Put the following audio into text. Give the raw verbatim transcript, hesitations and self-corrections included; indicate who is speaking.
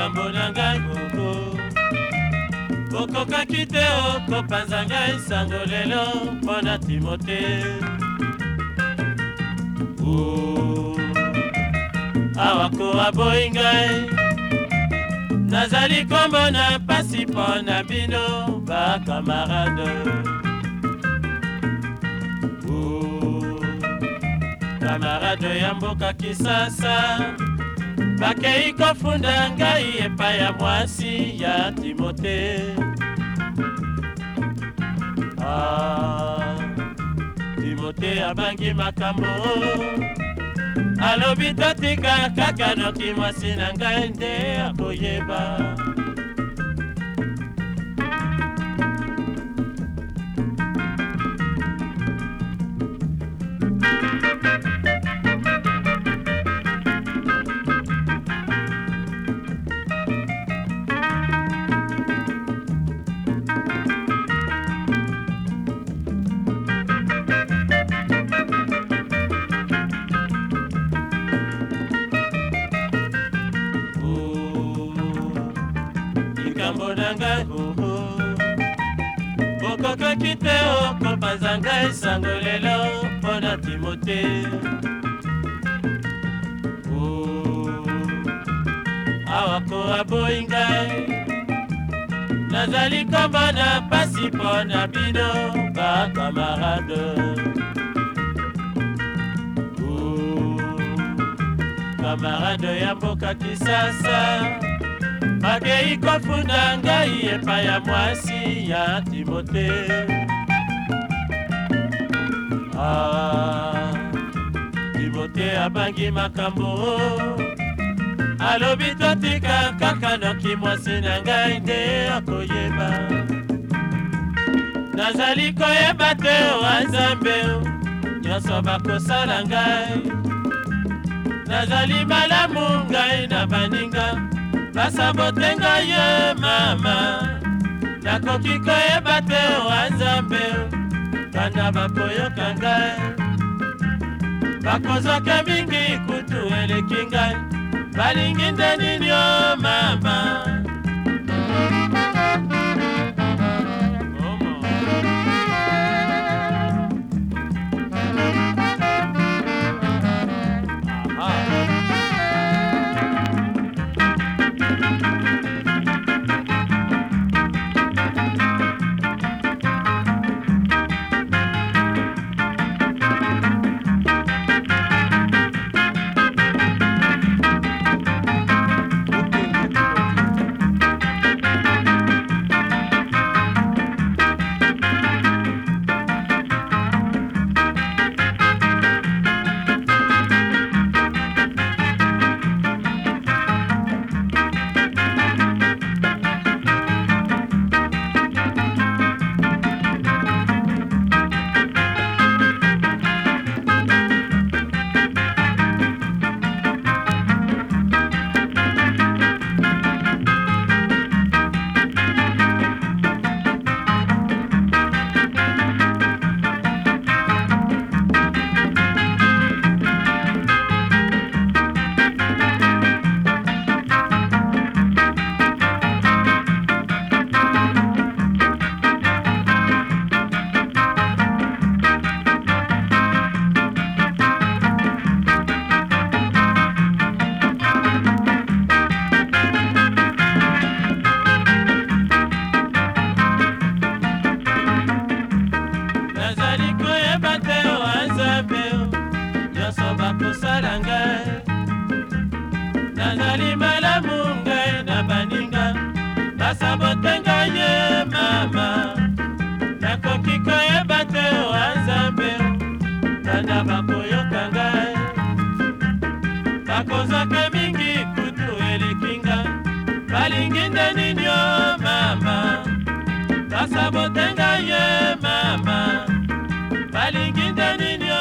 Speaker 1: likambo na ngai koko okokaki te okopanza ngai sango lelo mpo na Timote. Awa ko aboyi ngai nazali komona pasi mpo na bino bakamarade. Kamarade ya mboka Kisasa bakei kofunda ngai epai ya mwasi ya Timote. Ah, Timote abangi makambo alobi totika kaka noki mwasi na ngai nde akoyeba. Likambo na ngai okokaki te okopanza ngai sango lelo mpo na Timote. Awa ko aboyi ngai nazali komona pasi mpo na bino bakamarade. Kamarade ya mboka Kisasa bakei kofunda ngai epai ya mwasi ya Timote. Ah, Timote abangi makambo alobi totika kaka noki mwasi na ngai nde akoyeba. Nazali koyeba te wa Nzambe nyonso bakosala ngai. Nazali malamu ngai na baninga basabote ngai ye mama. Nakoki koyeba te wa Nzambe kanda bakoyoka ngai. Bakozwaka mingi kutu eleki ngai balingi nde nini o mama. Nazali malamu ngai na baninga basabote ngai ye mama. Nakoki koyeba te wa Nzambe kanda bakoyoka ngai. Bakozwaka mingi kutu eleki ngai balingi nde nini o mama. Basabote ngai ye mama balingi nde nini